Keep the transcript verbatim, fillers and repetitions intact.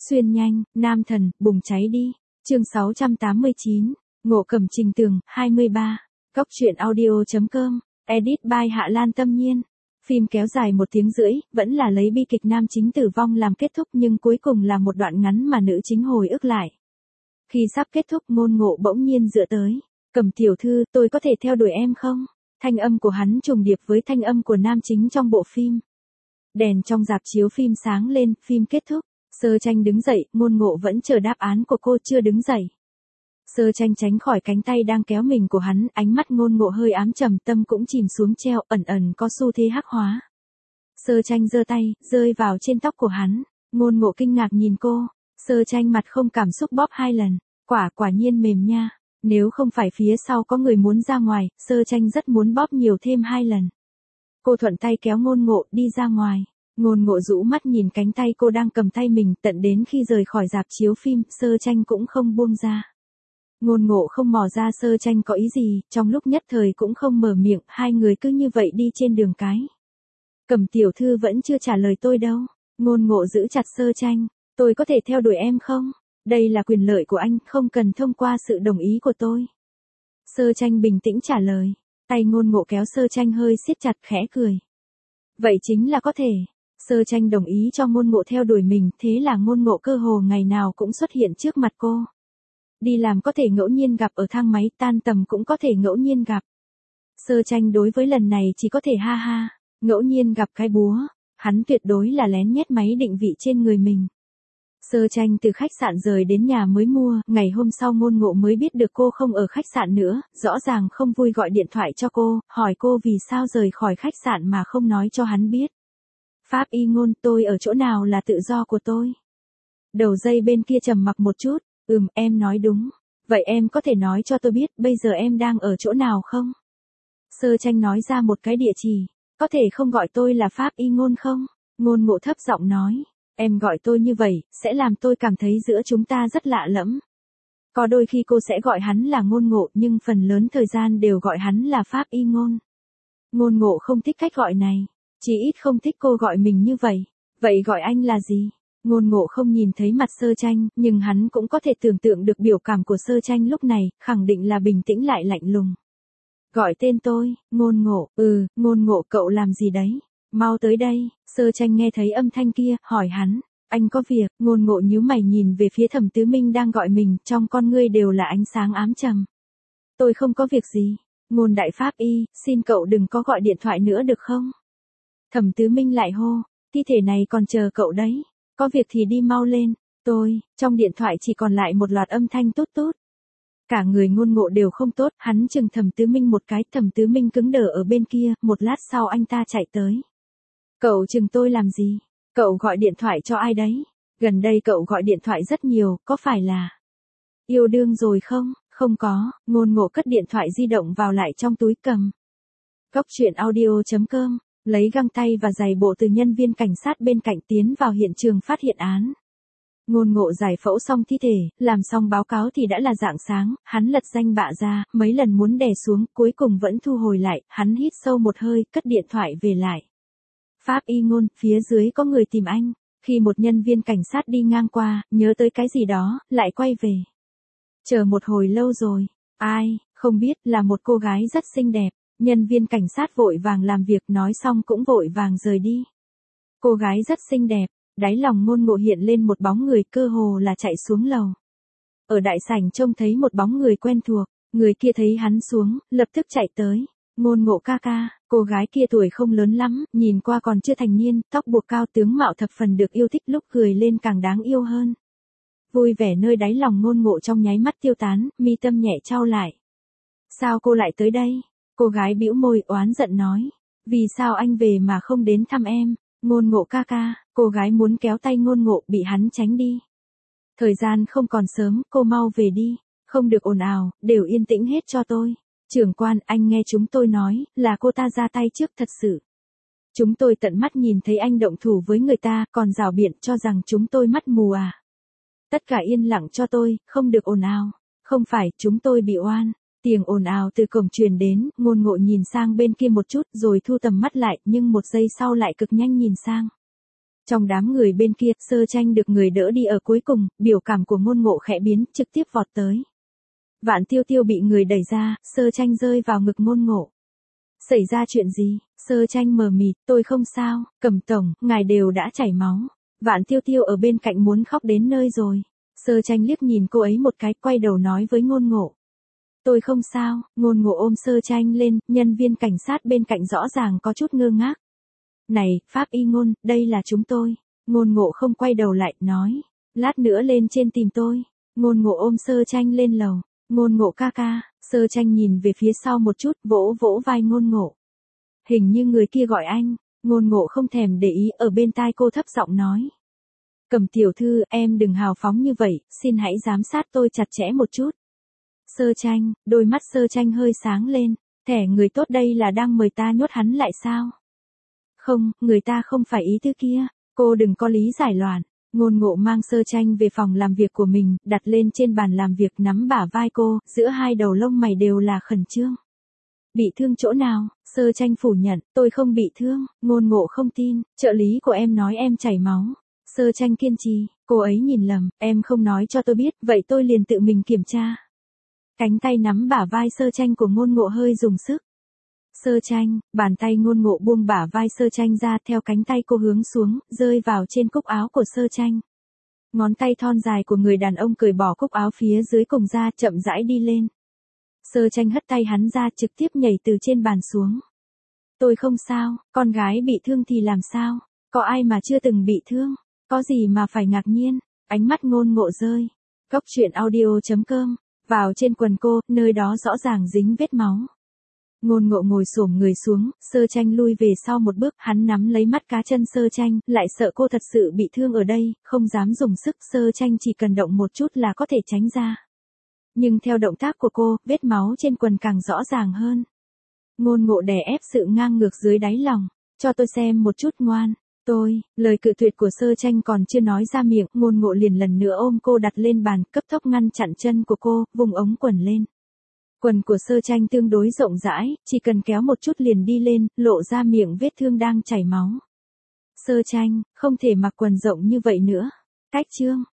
Xuyên nhanh, nam thần, bùng cháy đi. Chương sáu trăm tám mươi chín, Ngộ Cẩm Trình Tường, hai mươi ba. Góc truyện audio chấm com, edit by Hạ Lan Tâm Nhiên. Phim kéo dài một tiếng rưỡi, vẫn là lấy bi kịch nam chính tử vong làm kết thúc nhưng cuối cùng là một đoạn ngắn mà nữ chính hồi ức lại. Khi sắp kết thúc Ngôn Ngộ bỗng nhiên dựa tới. Cẩm tiểu thư, tôi có thể theo đuổi em không? Thanh âm của hắn trùng điệp với thanh âm của nam chính trong bộ phim. Đèn trong rạp chiếu phim sáng lên, phim kết thúc. Sơ Tranh đứng dậy, Ngôn Ngộ vẫn chờ đáp án của cô chưa đứng dậy. Sơ Tranh tránh khỏi cánh tay đang kéo mình của hắn, ánh mắt Ngôn Ngộ hơi ám trầm, tâm cũng chìm xuống treo, ẩn ẩn có xu thế hắc hóa. Sơ Tranh giơ tay, rơi vào trên tóc của hắn. Ngôn Ngộ kinh ngạc nhìn cô. Sơ Tranh mặt không cảm xúc bóp hai lần, quả quả nhiên mềm nha. Nếu không phải phía sau có người muốn ra ngoài, Sơ Tranh rất muốn bóp nhiều thêm hai lần. Cô thuận tay kéo Ngôn Ngộ đi ra ngoài. Ngôn Ngộ rũ mắt nhìn cánh tay cô đang cầm tay mình, tận đến khi rời khỏi rạp chiếu phim, Sơ Tranh cũng không buông ra. Ngôn Ngộ không mò ra Sơ Tranh có ý gì, trong lúc nhất thời cũng không mở miệng, hai người cứ như vậy đi trên đường cái. Cẩm tiểu thư vẫn chưa trả lời tôi đâu. Ngôn Ngộ giữ chặt Sơ Tranh, tôi có thể theo đuổi em không? Đây là quyền lợi của anh, không cần thông qua sự đồng ý của tôi. Sơ Tranh bình tĩnh trả lời, tay Ngôn Ngộ kéo Sơ Tranh hơi siết chặt, khẽ cười. Vậy chính là có thể. Sơ Tranh đồng ý cho Ngôn Ngộ theo đuổi mình, thế là Ngôn Ngộ cơ hồ ngày nào cũng xuất hiện trước mặt cô. Đi làm có thể ngẫu nhiên gặp ở thang máy, tan tầm cũng có thể ngẫu nhiên gặp. Sơ Tranh đối với lần này chỉ có thể ha ha, ngẫu nhiên gặp cái búa, hắn tuyệt đối là lén nhét máy định vị trên người mình. Sơ Tranh từ khách sạn rời đến nhà mới mua, ngày hôm sau Ngôn Ngộ mới biết được cô không ở khách sạn nữa, rõ ràng không vui gọi điện thoại cho cô, hỏi cô vì sao rời khỏi khách sạn mà không nói cho hắn biết. Pháp y Ngôn, tôi ở chỗ nào là tự do của tôi. Đầu dây bên kia trầm mặc một chút, ừm, em nói đúng. Vậy em có thể nói cho tôi biết bây giờ em đang ở chỗ nào không? Sơ Tranh nói ra một cái địa chỉ, có thể không gọi tôi là Pháp y Ngôn không? Ngôn Ngộ thấp giọng nói, em gọi tôi như vậy, sẽ làm tôi cảm thấy giữa chúng ta rất lạ lẫm. Có đôi khi cô sẽ gọi hắn là Ngôn Ngộ nhưng phần lớn thời gian đều gọi hắn là Pháp y Ngôn. Ngôn Ngộ không thích cách gọi này. Chỉ ít không thích cô gọi mình như vậy. Vậy gọi anh là gì? Ngôn Ngộ không nhìn thấy mặt Sơ Tranh, nhưng hắn cũng có thể tưởng tượng được biểu cảm của Sơ Tranh lúc này, khẳng định là bình tĩnh lại lạnh lùng. Gọi tên tôi, Ngôn Ngộ, ừ, Ngôn Ngộ cậu làm gì đấy? Mau tới đây. Sơ Tranh nghe thấy âm thanh kia, hỏi hắn, anh có việc? Ngôn Ngộ nhíu mày nhìn về phía Thẩm Tứ Minh đang gọi mình, trong con ngươi đều là ánh sáng ám trầm. Tôi không có việc gì. Ngôn đại pháp y, xin cậu đừng có gọi điện thoại nữa được không? Thẩm Tứ Minh lại hô, thi thể này còn chờ cậu đấy, có việc thì đi mau lên. Tôi, trong điện thoại chỉ còn lại một loạt âm thanh tút tút. Cả người Ngôn Ngộ đều không tốt, hắn chừng Thẩm Tứ Minh một cái, Thẩm Tứ Minh cứng đờ ở bên kia, một lát sau anh ta chạy tới. Cậu chừng tôi làm gì? Cậu gọi điện thoại cho ai đấy? Gần đây cậu gọi điện thoại rất nhiều, có phải là yêu đương rồi không? Không có. Ngôn Ngộ cất điện thoại di động vào lại trong túi cầm. Góc truyện audio chấm com, lấy găng tay và giày bộ từ nhân viên cảnh sát bên cạnh tiến vào hiện trường phát hiện án. Ngôn Ngộ giải phẫu xong thi thể, làm xong báo cáo thì đã là rạng sáng, hắn lật danh bạ ra, mấy lần muốn đè xuống, cuối cùng vẫn thu hồi lại, hắn hít sâu một hơi, cất điện thoại về lại. Pháp y Ngôn, phía dưới có người tìm anh. Khi một nhân viên cảnh sát đi ngang qua, nhớ tới cái gì đó, lại quay về. Chờ một hồi lâu rồi. Ai? Không biết, là một cô gái rất xinh đẹp. Nhân viên cảnh sát vội vàng làm việc, nói xong cũng vội vàng rời đi. Cô gái rất xinh đẹp, đáy lòng Ngôn Ngộ hiện lên một bóng người, cơ hồ là chạy xuống lầu. Ở đại sảnh trông thấy một bóng người quen thuộc, người kia thấy hắn xuống, lập tức chạy tới. Ngôn Ngộ ca ca. Cô gái kia tuổi không lớn lắm, nhìn qua còn chưa thành niên, tóc buộc cao, tướng mạo thập phần được yêu thích, lúc cười lên càng đáng yêu hơn. Vui vẻ nơi đáy lòng Ngôn Ngộ trong nháy mắt tiêu tán, mi tâm nhẹ chau lại. Sao cô lại tới đây? Cô gái bĩu môi, oán giận nói. Vì sao anh về mà không đến thăm em? Ngôn Ngộ ca ca. Cô gái muốn kéo tay Ngôn Ngộ, bị hắn tránh đi. Thời gian không còn sớm, cô mau về đi. Không được ồn ào, đều yên tĩnh hết cho tôi. Trưởng quan, anh nghe chúng tôi nói, là cô ta ra tay trước thật sự. Chúng tôi tận mắt nhìn thấy anh động thủ với người ta, còn rảo biện cho rằng chúng tôi mắt mù à. Tất cả yên lặng cho tôi, không được ồn ào. Không phải, chúng tôi bị oan. Tiếng ồn ào từ cổng truyền đến, Ngôn Ngộ nhìn sang bên kia một chút rồi thu tầm mắt lại, nhưng một giây sau lại cực nhanh nhìn sang. Trong đám người bên kia, Sơ Tranh được người đỡ đi ở cuối cùng, biểu cảm của Ngôn Ngộ khẽ biến, trực tiếp vọt tới. Vạn Tiêu Tiêu bị người đẩy ra, Sơ Tranh rơi vào ngực Ngôn Ngộ. Xảy ra chuyện gì? Sơ Tranh mờ mịt, tôi không sao, Cẩm tổng, ngài đều đã chảy máu. Vạn Tiêu Tiêu ở bên cạnh muốn khóc đến nơi rồi. Sơ Tranh liếc nhìn cô ấy một cái, quay đầu nói với Ngôn Ngộ. Tôi không sao. Ngôn Ngộ ôm Sơ Tranh lên, nhân viên cảnh sát bên cạnh rõ ràng có chút ngơ ngác. Này, Pháp Y Ngôn, đây là chúng tôi. Ngôn Ngộ không quay đầu lại, nói. Lát nữa lên trên tìm tôi. Ngôn Ngộ ôm Sơ Tranh lên lầu. Ngôn Ngộ ca ca. Sơ Tranh nhìn về phía sau một chút, vỗ vỗ vai Ngôn Ngộ. Hình như người kia gọi anh. Ngôn Ngộ không thèm để ý, ở bên tai cô thấp giọng nói. Cẩm tiểu thư, em đừng hào phóng như vậy, xin hãy giám sát tôi chặt chẽ một chút. Sơ Tranh, đôi mắt Sơ Tranh hơi sáng lên. Thẻ người tốt đây là đang mời ta nhốt hắn lại sao? Không, người ta không phải ý tư kia. Cô đừng có lý giải loạn. Ngôn Ngộ mang Sơ Tranh về phòng làm việc của mình, đặt lên trên bàn làm việc, nắm bả vai cô, giữa hai đầu lông mày đều là khẩn trương. Bị thương chỗ nào? Sơ Tranh phủ nhận, tôi không bị thương. Ngôn Ngộ không tin, trợ lý của em nói em chảy máu. Sơ Tranh kiên trì, cô ấy nhìn lầm, em không nói cho tôi biết, vậy tôi liền tự mình kiểm tra. Cánh tay nắm bả vai Sơ Tranh của Ngôn Ngộ hơi dùng sức. Sơ Tranh, bàn tay Ngôn Ngộ buông bả vai Sơ Tranh ra, theo cánh tay cô hướng xuống, rơi vào trên cúc áo của Sơ Tranh. Ngón tay thon dài của người đàn ông cởi bỏ cúc áo phía dưới cùng ra, chậm rãi đi lên. Sơ Tranh hất tay hắn ra, trực tiếp nhảy từ trên bàn xuống. Tôi không sao, con gái bị thương thì làm sao? Có ai mà chưa từng bị thương? Có gì mà phải ngạc nhiên? Ánh mắt Ngôn Ngộ rơi. Góc truyện audio chấm com. Vào trên quần cô, nơi đó rõ ràng dính vết máu. Ngôn Ngộ ngồi xổm người xuống, Sơ Tranh lui về sau một bước, hắn nắm lấy mắt cá chân Sơ Tranh, lại sợ cô thật sự bị thương ở đây, không dám dùng sức, Sơ Tranh chỉ cần động một chút là có thể tránh ra. Nhưng theo động tác của cô, vết máu trên quần càng rõ ràng hơn. Ngôn Ngộ đè ép sự ngang ngược dưới đáy lòng, cho tôi xem một chút ngoan. Tôi, lời cự tuyệt của Sơ Tranh còn chưa nói ra miệng, Ngôn Ngộ liền lần nữa ôm cô đặt lên bàn, cấp tốc ngăn chặn chân của cô, vùng ống quần lên. Quần của Sơ Tranh tương đối rộng rãi, chỉ cần kéo một chút liền đi lên, lộ ra miệng vết thương đang chảy máu. Sơ Tranh, không thể mặc quần rộng như vậy nữa. Cách chương.